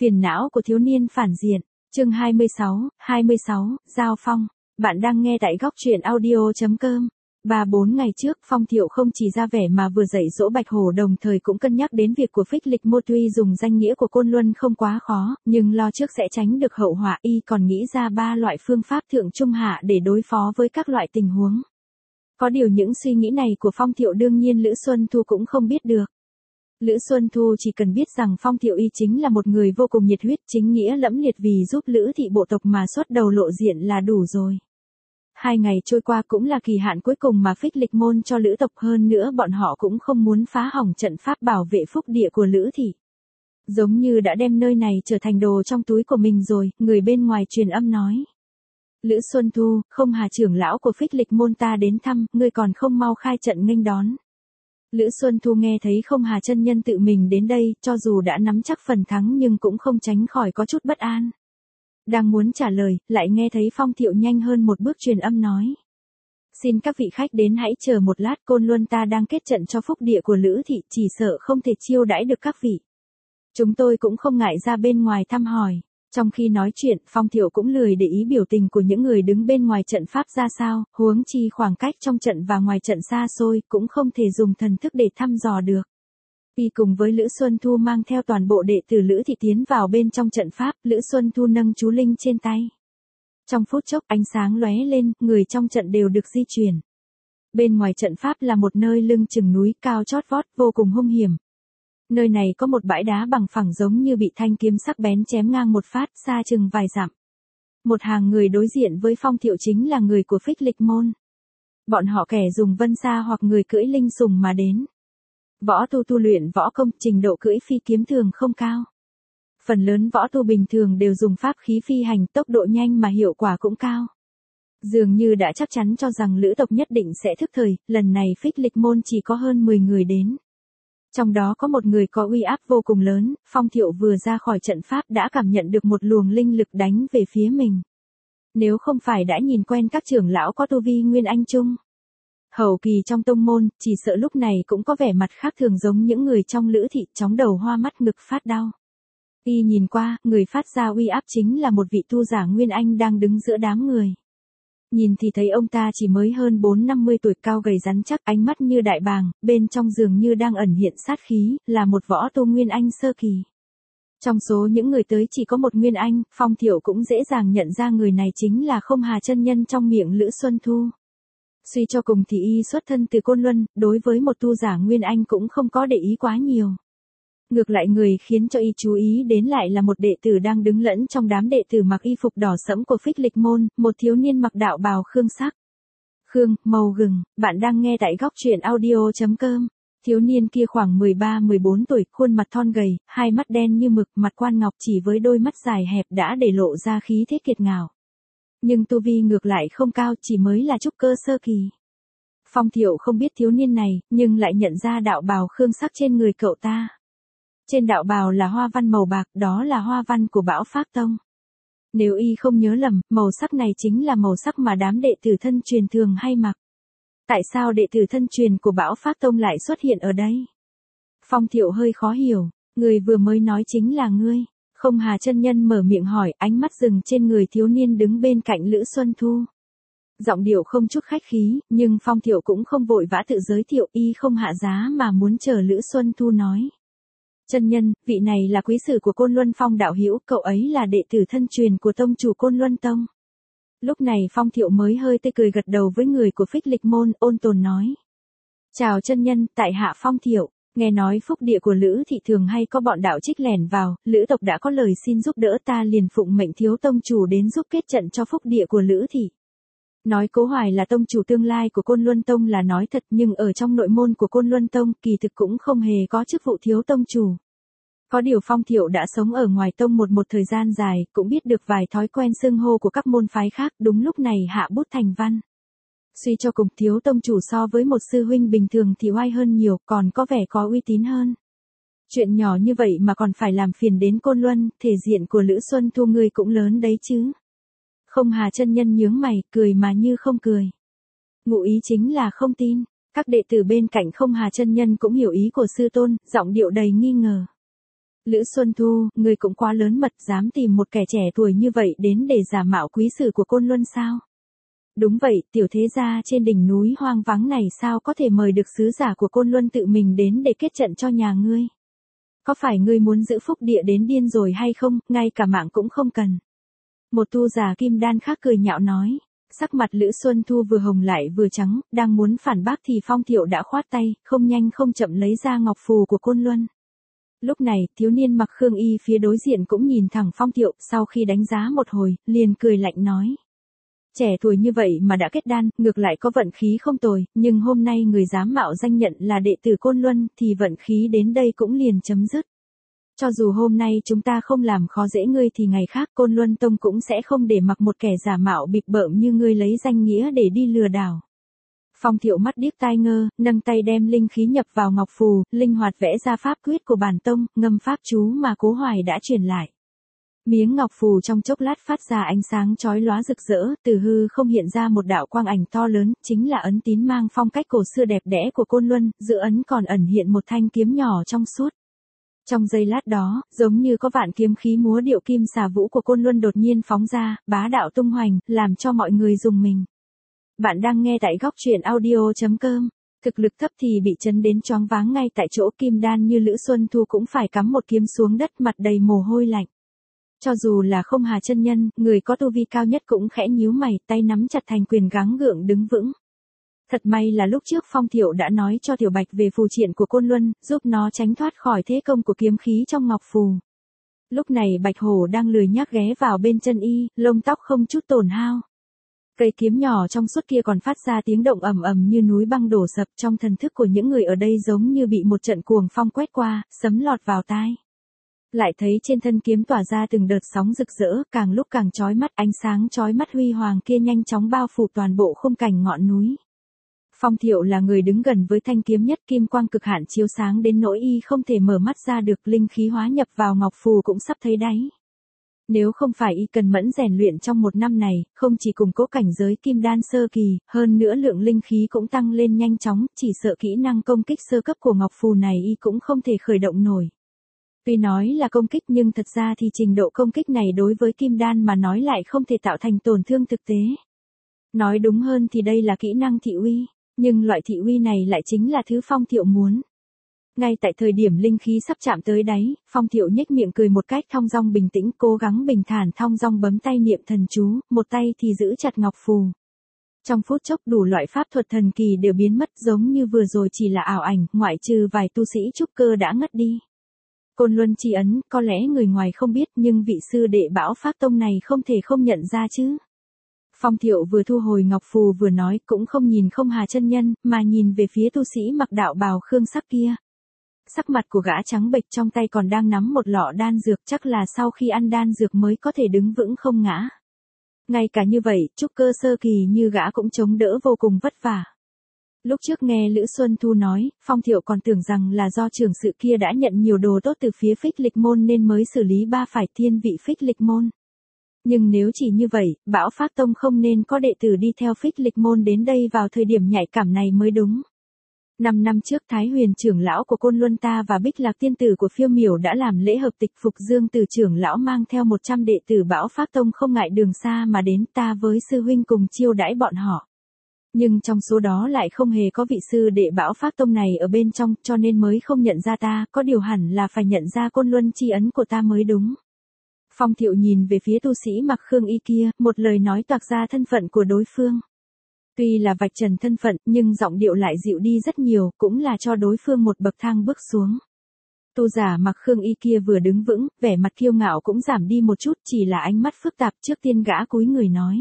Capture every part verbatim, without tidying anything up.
Phiền não của thiếu niên phản diện, chương hai mươi sáu, hai mươi sáu, Giao Phong. Bạn đang nghe tại góc truyện audio chấm com. Ba bốn ngày trước, Phong Thiệu không chỉ ra vẻ mà vừa dạy dỗ Bạch Hổ, đồng thời cũng cân nhắc đến việc của Phích Lịch Môn. Tuy dùng danh nghĩa của Côn Luân không quá khó, nhưng lo trước sẽ tránh được hậu họa, y còn nghĩ ra ba loại phương pháp thượng trung hạ để đối phó với các loại tình huống. Có điều những suy nghĩ này của Phong Thiệu đương nhiên Lữ Xuân Thu cũng không biết được. Lữ Xuân Thu chỉ cần biết rằng Phong Thiệu y chính là một người vô cùng nhiệt huyết, chính nghĩa lẫm liệt vì giúp Lữ thị bộ tộc mà xuất đầu lộ diện là đủ rồi. Hai ngày trôi qua cũng là kỳ hạn cuối cùng mà Phích Lịch Môn cho Lữ tộc, hơn nữa bọn họ cũng không muốn phá hỏng trận pháp bảo vệ phúc địa của Lữ thị. Giống như đã đem nơi này trở thành đồ trong túi của mình rồi, người bên ngoài truyền âm nói. Lữ Xuân Thu, không Hà trưởng lão của Phích Lịch Môn ta đến thăm, ngươi còn không mau khai trận nghênh đón. Lữ Xuân Thu nghe thấy không Hà chân nhân tự mình đến đây, cho dù đã nắm chắc phần thắng nhưng cũng không tránh khỏi có chút bất an. Đang muốn trả lời, lại nghe thấy Phong Thiệu nhanh hơn một bước truyền âm nói. Xin các vị khách đến hãy chờ một lát, Côn Luân ta đang kết trận cho phúc địa của Lữ thị, chỉ sợ không thể chiêu đãi được các vị. Chúng tôi cũng không ngại ra bên ngoài thăm hỏi. Trong khi nói chuyện, Phong Thiệu cũng lười để ý biểu tình của những người đứng bên ngoài trận pháp ra sao, huống chi khoảng cách trong trận và ngoài trận xa xôi, cũng không thể dùng thần thức để thăm dò được. Y cùng với Lữ Xuân Thu mang theo toàn bộ đệ tử Lữ thị tiến vào bên trong trận pháp, Lữ Xuân Thu nâng chú linh trên tay. Trong phút chốc ánh sáng lóe lên, người trong trận đều được di chuyển. Bên ngoài trận pháp là một nơi lưng chừng núi cao chót vót, vô cùng hung hiểm. Nơi này có một bãi đá bằng phẳng giống như bị thanh kiếm sắc bén chém ngang một phát, xa chừng vài dặm. Một hàng người đối diện với Phong Thiệu chính là người của Phích Lịch Môn. Bọn họ kẻ dùng vân xa hoặc người cưỡi linh sùng mà đến. Võ tu tu luyện võ công, trình độ cưỡi phi kiếm thường không cao. Phần lớn võ tu bình thường đều dùng pháp khí phi hành, tốc độ nhanh mà hiệu quả cũng cao. Dường như đã chắc chắn cho rằng Lữ tộc nhất định sẽ thức thời, lần này Phích Lịch Môn chỉ có hơn mười người đến. Trong đó có một người có uy áp vô cùng lớn, Phong Thiệu vừa ra khỏi trận pháp đã cảm nhận được một luồng linh lực đánh về phía mình. Nếu không phải đã nhìn quen các trưởng lão có tu vi Nguyên Anh chung hậu kỳ trong tông môn, chỉ sợ lúc này cũng có vẻ mặt khác thường giống những người trong Lữ thị, chóng đầu hoa mắt ngực phát đau. Y nhìn qua, người phát ra uy áp chính là một vị tu giả Nguyên Anh đang đứng giữa đám người. Nhìn thì thấy ông ta chỉ mới hơn bốn năm mươi tuổi, cao gầy rắn chắc, ánh mắt như đại bàng, bên trong dường như đang ẩn hiện sát khí, là một võ tu Nguyên Anh sơ kỳ. Trong số những người tới chỉ có một Nguyên Anh, Phong Thiệu cũng dễ dàng nhận ra người này chính là không Hà chân nhân trong miệng Lữ Xuân Thu. Suy cho cùng thì y xuất thân từ Côn Luân, đối với một tu giả Nguyên Anh cũng không có để ý quá nhiều. Ngược lại người khiến cho y chú ý đến lại là một đệ tử đang đứng lẫn trong đám đệ tử mặc y phục đỏ sẫm của Phích Lịch Môn, một thiếu niên mặc đạo bào khương sắc. Khương, màu gừng, bạn đang nghe tại góc truyện audio chấm com. Thiếu niên kia khoảng mười ba mười bốn tuổi, khuôn mặt thon gầy, hai mắt đen như mực, mặt quan ngọc, chỉ với đôi mắt dài hẹp đã để lộ ra khí thế kiệt ngạo. Nhưng tu vi ngược lại không cao, chỉ mới là trúc cơ sơ kỳ. Phong Thiệu không biết thiếu niên này, nhưng lại nhận ra đạo bào khương sắc trên người cậu ta. Trên đạo bào là hoa văn màu bạc, đó là hoa văn của Bão Phác Tông. Nếu y không nhớ lầm, màu sắc này chính là màu sắc mà đám đệ tử thân truyền thường hay mặc. Tại sao đệ tử thân truyền của Bão Phác Tông lại xuất hiện ở đây? Phong Thiệu hơi khó hiểu, người vừa mới nói chính là ngươi. Không Hà chân nhân mở miệng hỏi, ánh mắt dừng trên người thiếu niên đứng bên cạnh Lữ Xuân Thu. Giọng điệu không chút khách khí, nhưng Phong Thiệu cũng không vội vã tự giới thiệu, y không hạ giá mà muốn chờ Lữ Xuân Thu nói. Chân nhân, vị này là quý sử của Côn Luân Phong đạo hữu, cậu ấy là đệ tử thân truyền của tông chủ Côn Luân Tông. Lúc này Phong Thiệu mới hơi tươi cười gật đầu với người của Phích Lịch Môn, ôn tồn nói. Chào chân nhân, tại hạ Phong Thiệu. Nghe nói phúc địa của Lữ thị thường hay có bọn đạo trích lẻn vào, Lữ tộc đã có lời xin giúp đỡ, ta liền phụng mệnh thiếu tông chủ đến giúp kết trận cho phúc địa của Lữ thị. Nói Cố Hoài là tông chủ tương lai của Côn Luân Tông là nói thật, nhưng ở trong nội môn của Côn Luân Tông kỳ thực cũng không hề có chức vụ thiếu tông chủ. Có điều Phong Thiệu đã sống ở ngoài tông một một thời gian dài, cũng biết được vài thói quen xưng hô của các môn phái khác, đúng lúc này hạ bút thành văn. Suy cho cùng, thiếu tông chủ so với một sư huynh bình thường thì oai hơn nhiều, còn có vẻ có uy tín hơn. Chuyện nhỏ như vậy mà còn phải làm phiền đến Côn Luân, thể diện của Lữ Xuân Thu ngươi cũng lớn đấy chứ. Không Hà chân nhân nhướng mày, cười mà như không cười. Ngụ ý chính là không tin. Các đệ tử bên cạnh Không Hà chân nhân cũng hiểu ý của sư tôn, giọng điệu đầy nghi ngờ. Lữ Xuân Thu, ngươi cũng quá lớn mật, dám tìm một kẻ trẻ tuổi như vậy đến để giả mạo quý sử của Côn Luân sao? Đúng vậy, tiểu thế gia trên đỉnh núi hoang vắng này sao có thể mời được sứ giả của Côn Luân tự mình đến để kết trận cho nhà ngươi? Có phải ngươi muốn giữ phúc địa đến điên rồi hay không, ngay cả mạng cũng không cần? Một tu giả kim đan khác cười nhạo nói. Sắc mặt Lữ Xuân Thu vừa hồng lại vừa trắng, đang muốn phản bác thì Phong Thiệu đã khoát tay, không nhanh không chậm lấy ra ngọc phù của Côn Luân. Lúc này, thiếu niên mặc khương y phía đối diện cũng nhìn thẳng Phong Thiệu, sau khi đánh giá một hồi, liền cười lạnh nói. Trẻ tuổi như vậy mà đã kết đan, ngược lại có vận khí không tồi, nhưng hôm nay người dám mạo danh nhận là đệ tử Côn Luân, thì vận khí đến đây cũng liền chấm dứt. Cho dù hôm nay chúng ta không làm khó dễ ngươi thì ngày khác Côn Luân Tông cũng sẽ không để mặc một kẻ giả mạo bịp bợm như ngươi lấy danh nghĩa để đi lừa đảo. Phong Thiệu mắt điếc tai ngơ, nâng tay đem linh khí nhập vào ngọc phù, linh hoạt vẽ ra pháp quyết của bản tông, ngâm pháp chú mà Cố Hoài đã truyền lại. Miếng ngọc phù trong chốc lát phát ra ánh sáng chói lóa rực rỡ, từ hư không hiện ra một đạo quang ảnh to lớn, chính là ấn tín mang phong cách cổ xưa đẹp đẽ của Côn Luân, giữa ấn còn ẩn hiện một thanh kiếm nhỏ trong suốt. Trong giây lát đó, giống như có vạn kiếm khí múa điệu kim xà vũ của Côn Luân đột nhiên phóng ra, bá đạo tung hoành, làm cho mọi người rùng mình. Bạn đang nghe tại góc truyện audio chấm com. Thực lực thấp thì bị chấn đến choáng váng ngay tại chỗ, kim đan như Lữ Xuân Thu cũng phải cắm một kiếm xuống đất, mặt đầy mồ hôi lạnh. Cho dù là Không Hà chân nhân, người có tu vi cao nhất cũng khẽ nhíu mày, tay nắm chặt thành quyền gắng gượng đứng vững. Thật may là lúc trước Phong Thiệu đã nói cho Tiểu Bạch về phù triện của Côn Luân, giúp nó tránh thoát khỏi thế công của kiếm khí trong ngọc phù. Lúc này Bạch Hổ đang lười nhác ghé vào bên chân y, lông tóc không chút tổn hao. Cây kiếm nhỏ trong suốt kia còn phát ra tiếng động ầm ầm như núi băng đổ sập, trong thần thức của những người ở đây giống như bị một trận cuồng phong quét qua, sấm lọt vào tai. Lại thấy trên thân kiếm tỏa ra từng đợt sóng rực rỡ, càng lúc càng chói mắt, ánh sáng chói mắt huy hoàng kia nhanh chóng bao phủ toàn bộ khung cảnh ngọn núi. Phong Thiệu là người đứng gần với thanh kiếm nhất, kim quang cực hạn chiếu sáng đến nỗi y không thể mở mắt ra được, linh khí hóa nhập vào ngọc phù cũng sắp thấy đáy. Nếu không phải y cần mẫn rèn luyện trong một năm này, không chỉ củng cố cảnh giới kim đan sơ kỳ, hơn nữa lượng linh khí cũng tăng lên nhanh chóng, chỉ sợ kỹ năng công kích sơ cấp của ngọc phù này y cũng không thể khởi động nổi. Tuy nói là công kích nhưng thật ra thì trình độ công kích này đối với kim đan mà nói lại không thể tạo thành tổn thương thực tế. Nói đúng hơn thì đây là kỹ năng thị uy, nhưng loại thị uy này lại chính là thứ Phong Thiệu muốn. Ngay tại thời điểm linh khí sắp chạm tới đáy, Phong Thiệu nhếch miệng cười một cách thong dong bình tĩnh, cố gắng bình thản thong dong bấm tay niệm thần chú, một tay thì giữ chặt ngọc phù. Trong phút chốc đủ loại pháp thuật thần kỳ đều biến mất, giống như vừa rồi chỉ là ảo ảnh, ngoại trừ vài tu sĩ trúc cơ đã ngất đi. Côn Luân chi ấn, có lẽ người ngoài không biết nhưng vị sư đệ Bão Phác Tông này không thể không nhận ra chứ. Phong Thiệu vừa thu hồi ngọc phù vừa nói, cũng không nhìn Không Hà chân nhân, mà nhìn về phía tu sĩ mặc đạo bào khương sắc kia. Sắc mặt của gã trắng bệch, trong tay còn đang nắm một lọ đan dược, chắc là sau khi ăn đan dược mới có thể đứng vững không ngã. Ngay cả như vậy, trúc cơ sơ kỳ như gã cũng chống đỡ vô cùng vất vả. Lúc trước nghe Lữ Xuân Thu nói, Phong Thiệu còn tưởng rằng là do trưởng sự kia đã nhận nhiều đồ tốt từ phía Phích Lịch Môn nên mới xử lý ba phải thiên vị Phích Lịch Môn. Nhưng nếu chỉ như vậy, Bão Phác Tông không nên có đệ tử đi theo Phích Lịch Môn đến đây vào thời điểm nhạy cảm này mới đúng. Năm năm trước Thái Huyền trưởng lão của Côn Luân ta và Bích Lạc tiên tử của Phiêu Miểu đã làm lễ hợp tịch phục Dương Từ trưởng lão mang theo một trăm đệ tử Bão Phác Tông không ngại đường xa mà đến, ta với sư huynh cùng chiêu đãi bọn họ. Nhưng trong số đó lại không hề có vị sư đệ Bão Phác Tông này ở bên trong, cho nên mới không nhận ra ta, có điều hẳn là phải nhận ra Côn Luân chi ấn của ta mới đúng. Phong Thiệu nhìn về phía tu sĩ mặc khương y kia, một lời nói toạc ra thân phận của đối phương. Tuy là vạch trần thân phận, nhưng giọng điệu lại dịu đi rất nhiều, cũng là cho đối phương một bậc thang bước xuống. Tu giả mặc khương y kia vừa đứng vững, vẻ mặt kiêu ngạo cũng giảm đi một chút, chỉ là ánh mắt phức tạp. Trước tiên gã cúi người nói.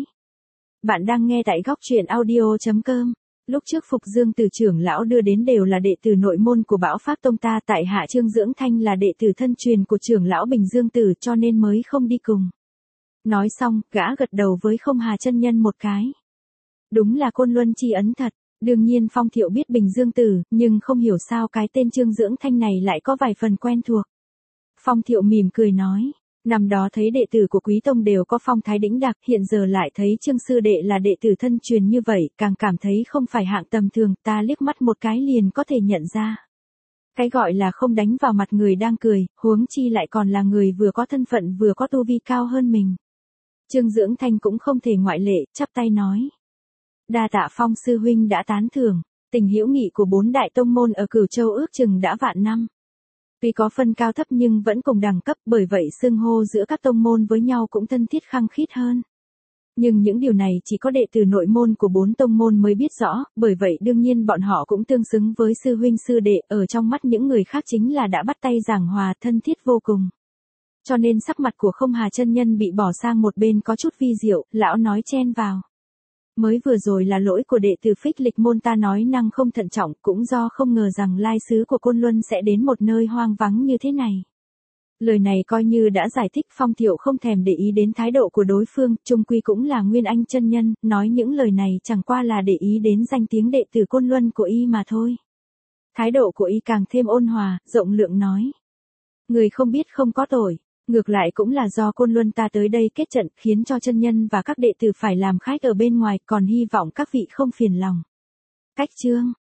Bạn đang nghe tại góc truyện audio chấm com. Lúc trước Phục Dương Từ trưởng lão đưa đến đều là đệ tử nội môn của Bão Phác Tông ta, tại hạ Trương Dưỡng Thanh là đệ tử thân truyền của trưởng lão Bình Dương Tử, cho nên mới không đi cùng. Nói xong, gã gật đầu với Không Hà chân nhân một cái. Đúng là Côn Luân chi ấn thật. Đương nhiên Phong Thiệu biết Bình Dương Tử, nhưng không hiểu sao cái tên Trương Dưỡng Thanh này lại có vài phần quen thuộc. Phong Thiệu mỉm cười nói. Năm đó thấy đệ tử của Quý Tông đều có phong thái đĩnh đạc, hiện giờ lại thấy Trương sư đệ là đệ tử thân truyền như vậy, càng cảm thấy không phải hạng tầm thường, ta liếc mắt một cái liền có thể nhận ra. Cái gọi là không đánh vào mặt người đang cười, huống chi lại còn là người vừa có thân phận vừa có tu vi cao hơn mình. Trương Dưỡng Thanh cũng không thể ngoại lệ, chắp tay nói. Đa tạ Phong sư huynh đã tán thưởng, tình hữu nghị của bốn đại tông môn ở Cửu Châu ước chừng đã vạn năm. Tuy có phân cao thấp nhưng vẫn cùng đẳng cấp, bởi vậy xưng hô giữa các tông môn với nhau cũng thân thiết khăng khít hơn. Nhưng những điều này chỉ có đệ tử nội môn của bốn tông môn mới biết rõ, bởi vậy đương nhiên bọn họ cũng tương xứng với sư huynh sư đệ, ở trong mắt những người khác chính là đã bắt tay giảng hòa, thân thiết vô cùng. Cho nên sắc mặt của Không Hà chân nhân bị bỏ sang một bên có chút vi diệu, lão nói chen vào. Mới vừa rồi là lỗi của đệ tử Phích Lịch môn ta nói năng không thận trọng, cũng do không ngờ rằng lai sứ của Côn Luân sẽ đến một nơi hoang vắng như thế này. Lời này coi như đã giải thích. Phong Thiệu không thèm để ý đến thái độ của đối phương, chung quy cũng là Nguyên Anh chân nhân, nói những lời này chẳng qua là để ý đến danh tiếng đệ tử Côn Luân của y mà thôi. Thái độ của y càng thêm ôn hòa, rộng lượng nói. Người không biết không có tội, ngược lại cũng là do Côn Luân ta tới đây kết trận, khiến cho chân nhân và các đệ tử phải làm khách ở bên ngoài, còn hy vọng các vị không phiền lòng. Cách chương